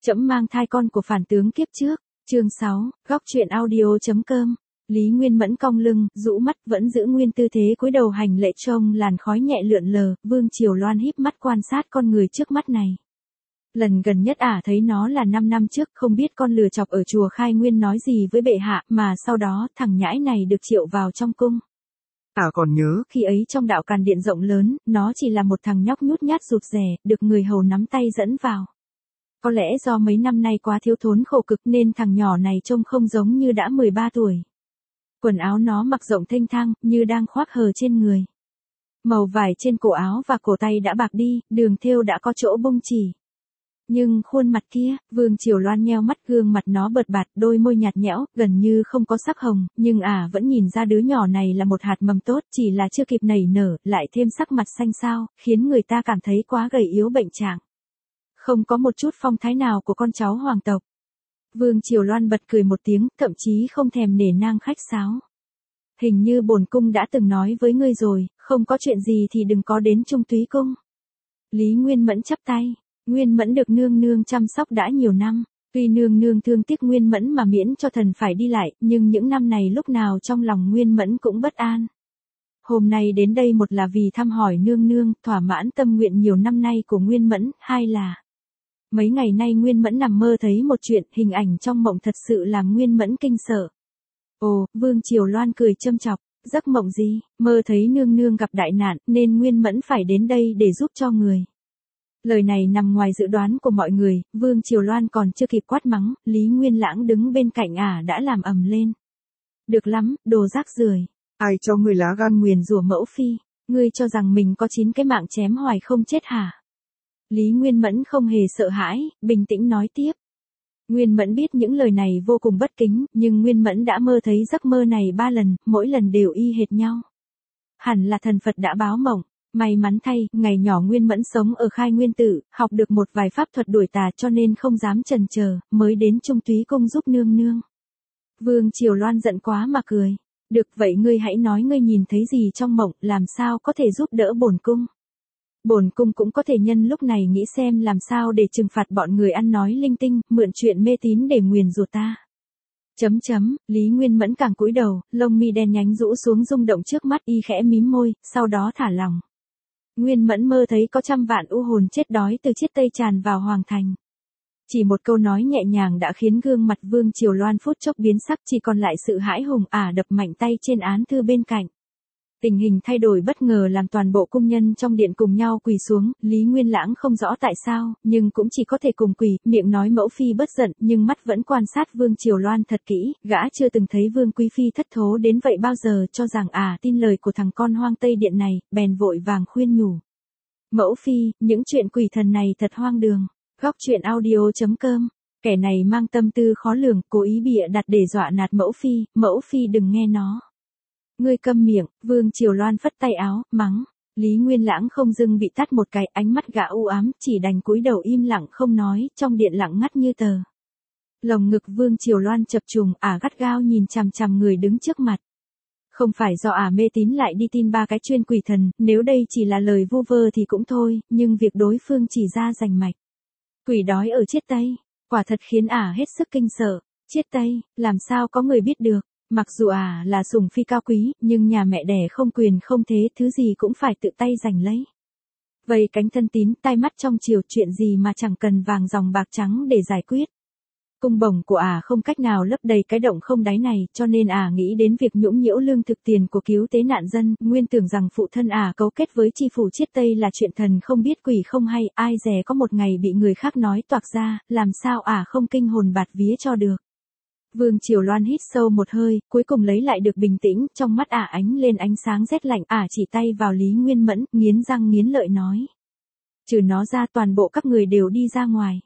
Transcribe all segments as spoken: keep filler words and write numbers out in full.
Trẫm mang thai con của phản tướng kiếp trước, chương sáu, góc truyện audio.com. Lý Nguyên Mẫn cong lưng, rũ mắt vẫn giữ nguyên tư thế cúi đầu hành lễ trông làn khói nhẹ lượn lờ, Vương Triều Loan híp mắt quan sát con người trước mắt này. Lần gần nhất ả thấy nó là năm năm trước, không biết con lừa chọc ở chùa Khai Nguyên nói gì với bệ hạ, mà sau đó thằng nhãi này được triệu vào trong cung. Ả còn nhớ, khi ấy trong đạo Càn Điện rộng lớn, nó chỉ là một thằng nhóc nhút nhát rụt rè, được người hầu nắm tay dẫn vào. Có lẽ do mấy năm nay quá thiếu thốn khổ cực nên thằng nhỏ này trông không giống như đã mười ba tuổi. Quần áo nó mặc rộng thênh thang, như đang khoác hờ trên người. Màu vải trên cổ áo và cổ tay đã bạc đi, đường thêu đã có chỗ bung chỉ. Nhưng khuôn mặt kia, Vương Triều Loan nheo mắt, gương mặt nó bợt bạt, đôi môi nhạt nhẽo, gần như không có sắc hồng, nhưng ả à, vẫn nhìn ra đứa nhỏ này là một hạt mầm tốt, chỉ là chưa kịp nảy nở, lại thêm sắc mặt xanh xao, khiến người ta cảm thấy quá gầy yếu bệnh trạng. Không có một chút phong thái nào của con cháu hoàng tộc. Vương Triều Loan bật cười một tiếng, thậm chí không thèm nể nang khách sáo. Hình như bổn cung đã từng nói với ngươi rồi, không có chuyện gì thì đừng có đến Trung Túy cung. Lý Nguyên Mẫn chắp tay. Nguyên Mẫn được nương nương chăm sóc đã nhiều năm, tuy nương nương thương tiếc Nguyên Mẫn mà miễn cho thần phải đi lại, nhưng những năm này lúc nào trong lòng Nguyên Mẫn cũng bất an. Hôm nay đến đây một là vì thăm hỏi nương nương, thỏa mãn tâm nguyện nhiều năm nay của Nguyên Mẫn, hai là mấy ngày nay Nguyên Mẫn nằm mơ thấy một chuyện, hình ảnh trong mộng thật sự làm Nguyên Mẫn kinh sợ. Ồ, Vương Triều Loan cười châm chọc, giấc mộng gì, mơ thấy nương nương gặp đại nạn, nên Nguyên Mẫn phải đến đây để giúp cho người. Lời này nằm ngoài dự đoán của mọi người, Vương Triều Loan còn chưa kịp quát mắng, Lý Nguyên Lãng đứng bên cạnh ả đã làm ầm lên. Được lắm, đồ rác rưởi, ai cho ngươi lá gan nguyền rủa mẫu phi, ngươi cho rằng mình có chín cái mạng chém hoài không chết hả? Lý Nguyên Mẫn không hề sợ hãi, bình tĩnh nói tiếp. Nguyên Mẫn biết những lời này vô cùng bất kính, nhưng Nguyên Mẫn đã mơ thấy giấc mơ này ba lần, mỗi lần đều y hệt nhau. Hẳn là thần Phật đã báo mộng. May mắn thay, ngày nhỏ Nguyên Mẫn sống ở Khai Nguyên Tự, học được một vài pháp thuật đuổi tà cho nên không dám chần chờ, mới đến Trung Túy cung giúp nương nương. Vương Triều Loan giận quá mà cười. Được vậy ngươi hãy nói ngươi nhìn thấy gì trong mộng, làm sao có thể giúp đỡ bổn cung. Bổn cung cũng có thể nhân lúc này nghĩ xem làm sao để trừng phạt bọn người ăn nói linh tinh, mượn chuyện mê tín để nguyền rủa ta. Chấm chấm, Lý Nguyên Mẫn càng cúi đầu, lông mi đen nhánh rũ xuống rung động trước mắt, y khẽ mím môi, sau đó thả lòng. Nguyên Mẫn mơ thấy có trăm vạn u hồn chết đói từ chiết Tây tràn vào hoàng thành. Chỉ một câu nói nhẹ nhàng đã khiến gương mặt Vương Triều Loan phút chốc biến sắc, chỉ còn lại sự hãi hùng, ả đập mạnh tay trên án thư bên cạnh. Tình hình thay đổi bất ngờ làm toàn bộ cung nhân trong điện cùng nhau quỳ xuống, Lý Nguyên Lãng không rõ tại sao, nhưng cũng chỉ có thể cùng quỳ, miệng nói mẫu phi bất giận, nhưng mắt vẫn quan sát Vương Triều Loan thật kỹ, gã chưa từng thấy Vương Quý Phi thất thố đến vậy bao giờ, cho rằng à tin lời của thằng con hoang Tây Điện này, bèn vội vàng khuyên nhủ. Mẫu phi, những chuyện quỷ thần này thật hoang đường. Góc truyện audio.com. Kẻ này mang tâm tư khó lường, cố ý bịa đặt để dọa nạt mẫu phi, mẫu phi đừng nghe nó. Ngươi câm miệng, Vương Triều Loan phất tay áo, mắng. Lý Nguyên Lãng không dưng bị tát một cái, ánh mắt gã u ám, chỉ đành cúi đầu im lặng không nói, trong điện lặng ngắt như tờ. Lồng ngực Vương Triều Loan chập trùng, ả gắt gao nhìn chằm chằm người đứng trước mặt. Không phải do ả mê tín lại đi tin ba cái chuyên quỷ thần, nếu đây chỉ là lời vu vơ thì cũng thôi, nhưng việc đối phương chỉ ra rành mạch. Quỷ đói ở chiết Tây, quả thật khiến ả hết sức kinh sợ. Chiết Tây, làm sao có người biết được? Mặc dù ả à là sủng phi cao quý, nhưng nhà mẹ đẻ không quyền không thế, thứ gì cũng phải tự tay giành lấy. Vậy cánh thân tín, tai mắt trong chiều, chuyện gì mà chẳng cần vàng dòng bạc trắng để giải quyết. Cung bổng của ả à không cách nào lấp đầy cái động không đáy này, cho nên ả à nghĩ đến việc nhũng nhiễu lương thực tiền của cứu tế nạn dân, nguyên tưởng rằng phụ thân ả à cấu kết với chi phủ chiết Tây là chuyện thần không biết quỷ không hay, ai dè có một ngày bị người khác nói toạc ra, làm sao ả à không kinh hồn bạt vía cho được. Vương Triều Loan hít sâu một hơi, cuối cùng lấy lại được bình tĩnh, trong mắt ả à ánh lên ánh sáng rét lạnh, ả à chỉ tay vào Lý Nguyên Mẫn, nghiến răng nghiến lợi nói. Trừ nó ra toàn bộ các người đều đi ra ngoài.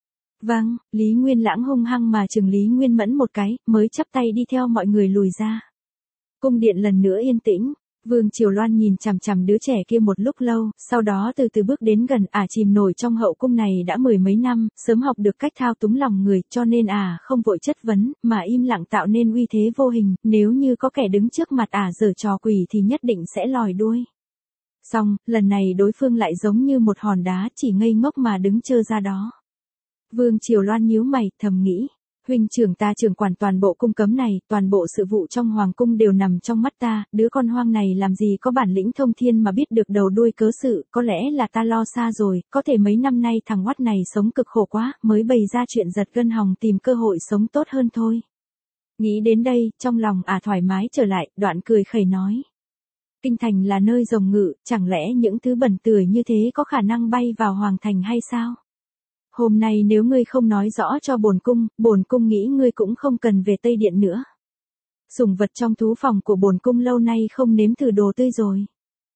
Vâng, Lý Nguyên Lãng hung hăng mà chừng Lý Nguyên Mẫn một cái, mới chắp tay đi theo mọi người lùi ra. Cung điện lần nữa yên tĩnh. Vương Triều Loan nhìn chằm chằm đứa trẻ kia một lúc lâu, sau đó từ từ bước đến gần, ả à chìm nổi trong hậu cung này đã mười mấy năm, sớm học được cách thao túng lòng người, cho nên ả à không vội chất vấn, mà im lặng tạo nên uy thế vô hình, nếu như có kẻ đứng trước mặt ả à giở trò quỷ thì nhất định sẽ lòi đuôi. Xong, lần này đối phương lại giống như một hòn đá chỉ ngây ngốc mà đứng chơ ra đó. Vương Triều Loan nhíu mày, thầm nghĩ. Huynh trưởng ta trưởng quản toàn bộ cung cấm này, toàn bộ sự vụ trong hoàng cung đều nằm trong mắt ta, đứa con hoang này làm gì có bản lĩnh thông thiên mà biết được đầu đuôi cớ sự, có lẽ là ta lo xa rồi, có thể mấy năm nay thằng oắt này sống cực khổ quá, mới bày ra chuyện giật gân hòng tìm cơ hội sống tốt hơn thôi. Nghĩ đến đây, trong lòng ả à thoải mái trở lại, đoạn cười khẩy nói. Kinh thành là nơi rồng ngự, chẳng lẽ những thứ bẩn tưởi như thế có khả năng bay vào hoàng thành hay sao? Hôm nay nếu ngươi không nói rõ cho bổn cung, bổn cung nghĩ ngươi cũng không cần về Tây Điện nữa. Sủng vật trong thú phòng của bổn cung lâu nay không nếm thử đồ tươi rồi.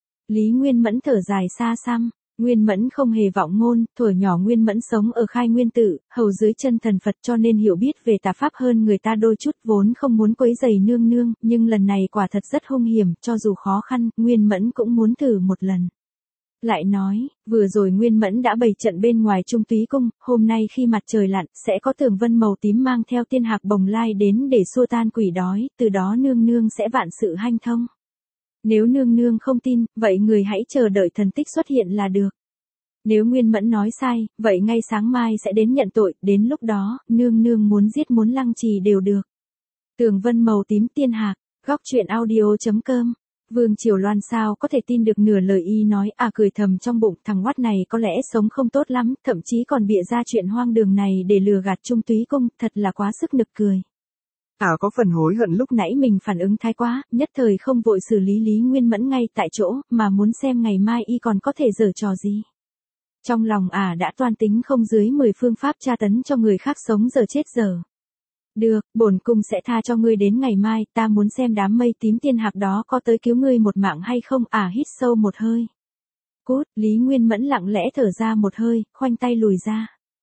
Lý Nguyên Mẫn thở dài xa xăm, Nguyên Mẫn không hề vọng ngôn, thuở nhỏ Nguyên Mẫn sống ở Khai Nguyên Tự, hầu dưới chân thần Phật cho nên hiểu biết về tà pháp hơn người ta đôi chút, vốn không muốn quấy rầy nương nương, nhưng lần này quả thật rất hung hiểm, cho dù khó khăn, Nguyên Mẫn cũng muốn thử một lần. Lại nói, vừa rồi Nguyên Mẫn đã bày trận bên ngoài Trung Túy Cung, hôm nay khi mặt trời lặn, sẽ có tường vân màu tím mang theo tiên hạc bồng lai đến để xua tan quỷ đói, từ đó nương nương sẽ vạn sự hanh thông. Nếu nương nương không tin, vậy người hãy chờ đợi thần tích xuất hiện là được. Nếu Nguyên Mẫn nói sai, vậy ngay sáng mai sẽ đến nhận tội, đến lúc đó, nương nương muốn giết muốn lăng trì đều được. Tường vân màu tím tiên hạc, góc truyện audio chấm com. Vương Triều Loan sao có thể tin được nửa lời y nói, à cười thầm trong bụng, thằng oắt này có lẽ sống không tốt lắm, thậm chí còn bịa ra chuyện hoang đường này để lừa gạt Trung Túy Cung, thật là quá sức nực cười. À có phần hối hận lúc nãy mình phản ứng thái quá, nhất thời không vội xử lý Lý Nguyên Mẫn ngay tại chỗ, mà muốn xem ngày mai y còn có thể giở trò gì. Trong lòng ả à đã toan tính không dưới mười phương pháp tra tấn cho người khác sống giờ chết giờ. Được, bổn cung sẽ tha cho ngươi đến ngày mai, ta muốn xem đám mây tím tiên hạc đó có tới cứu ngươi một mạng hay không, à hít sâu một hơi. Cút, Lý Nguyên Mẫn lặng lẽ thở ra một hơi, khoanh tay lùi ra.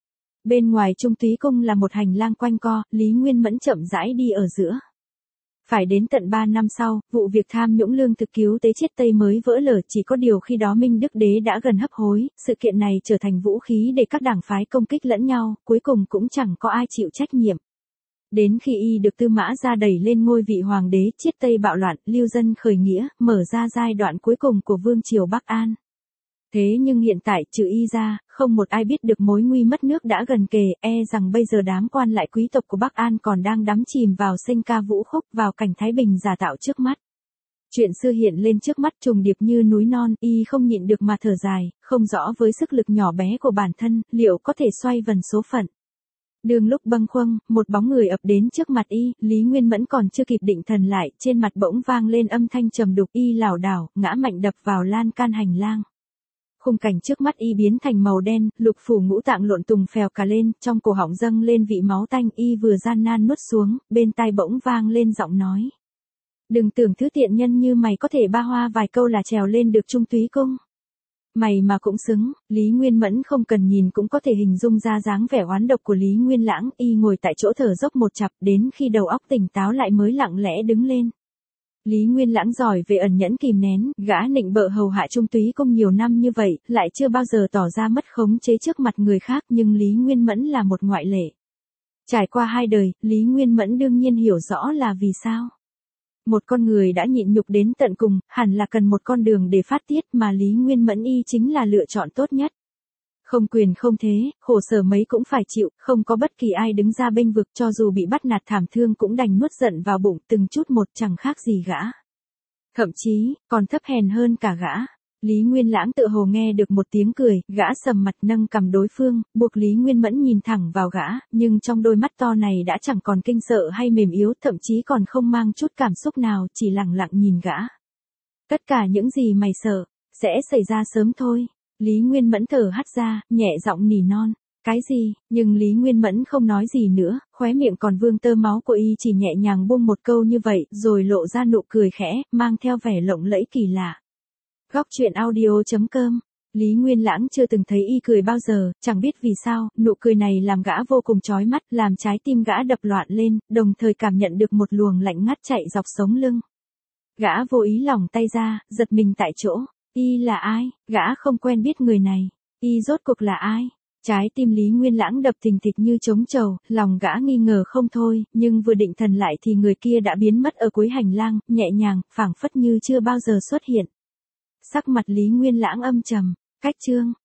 Bên ngoài Trung Túy Cung là một hành lang quanh co, Lý Nguyên Mẫn chậm rãi đi ở giữa. Phải đến tận ba năm sau, vụ việc tham nhũng lương thực cứu tế chết Tây mới vỡ lở, chỉ có điều khi đó Minh Đức Đế đã gần hấp hối, sự kiện này trở thành vũ khí để các đảng phái công kích lẫn nhau, cuối cùng cũng chẳng có ai chịu trách nhiệm. Đến khi y được Tư Mã Gia đẩy lên ngôi vị hoàng đế, chiết Tây bạo loạn, lưu dân khởi nghĩa, mở ra giai đoạn cuối cùng của vương triều Bắc An. Thế nhưng hiện tại, trừ y ra, không một ai biết được mối nguy mất nước đã gần kề, e rằng bây giờ đám quan lại quý tộc của Bắc An còn đang đắm chìm vào sinh ca vũ khúc, vào cảnh thái bình giả tạo trước mắt. Chuyện xưa hiện lên trước mắt trùng điệp như núi non, y không nhịn được mà thở dài, không rõ với sức lực nhỏ bé của bản thân, liệu có thể xoay vần số phận. Đường lúc bâng khuâng, một bóng người ập đến trước mặt y, Lý Nguyên Mẫn còn chưa kịp định thần lại, trên mặt bỗng vang lên âm thanh trầm đục, y lảo đảo, ngã mạnh đập vào lan can hành lang. Khung cảnh trước mắt y biến thành màu đen, lục phủ ngũ tạng lộn tùng phèo cả lên, trong cổ họng dâng lên vị máu tanh, y vừa gian nan nuốt xuống, bên tai bỗng vang lên giọng nói. Đừng tưởng thứ tiện nhân như mày có thể ba hoa vài câu là trèo lên được Trung Túy Cung. Mày mà cũng xứng, Lý Nguyên Mẫn không cần nhìn cũng có thể hình dung ra dáng vẻ oán độc của Lý Nguyên Lãng, y ngồi tại chỗ thở dốc một chặp, đến khi đầu óc tỉnh táo lại mới lặng lẽ đứng lên. Lý Nguyên Lãng giỏi về ẩn nhẫn kìm nén, gã nịnh bợ hầu hạ Trung Túy Cung nhiều năm như vậy, lại chưa bao giờ tỏ ra mất khống chế trước mặt người khác, nhưng Lý Nguyên Mẫn là một ngoại lệ. Trải qua hai đời, Lý Nguyên Mẫn đương nhiên hiểu rõ là vì sao. Một con người đã nhịn nhục đến tận cùng, hẳn là cần một con đường để phát tiết, mà Lý Nguyên Mẫn y chính là lựa chọn tốt nhất. Không quyền không thế, khổ sở mấy cũng phải chịu, không có bất kỳ ai đứng ra bênh vực, cho dù bị bắt nạt thảm thương cũng đành nuốt giận vào bụng, từng chút một chẳng khác gì gã. Thậm chí, còn thấp hèn hơn cả gã. Lý Nguyên Lãng tự hồ nghe được một tiếng cười, gã sầm mặt nâng cầm đối phương, buộc Lý Nguyên Mẫn nhìn thẳng vào gã, nhưng trong đôi mắt to này đã chẳng còn kinh sợ hay mềm yếu, thậm chí còn không mang chút cảm xúc nào, chỉ lặng lặng nhìn gã. Tất cả những gì mày sợ, sẽ xảy ra sớm thôi. Lý Nguyên Mẫn thở hắt ra, nhẹ giọng nỉ non. Cái gì? Nhưng Lý Nguyên Mẫn không nói gì nữa, khóe miệng còn vương tơ máu của y chỉ nhẹ nhàng buông một câu như vậy, rồi lộ ra nụ cười khẽ, mang theo vẻ lộng lẫy kỳ lạ. Góc truyện audio chấm com. Lý Nguyên Lãng chưa từng thấy y cười bao giờ, chẳng biết vì sao, nụ cười này làm gã vô cùng chói mắt, làm trái tim gã đập loạn lên, đồng thời cảm nhận được một luồng lạnh ngắt chạy dọc sống lưng. Gã vô ý lỏng tay ra, giật mình tại chỗ. Y là ai? Gã không quen biết người này. Y rốt cuộc là ai? Trái tim Lý Nguyên Lãng đập thình thịch như trống trầu, lòng gã nghi ngờ không thôi, nhưng vừa định thần lại thì người kia đã biến mất ở cuối hành lang, nhẹ nhàng, phảng phất như chưa bao giờ xuất hiện. Sắc mặt Lý Nguyên Lãng âm trầm, cách chương.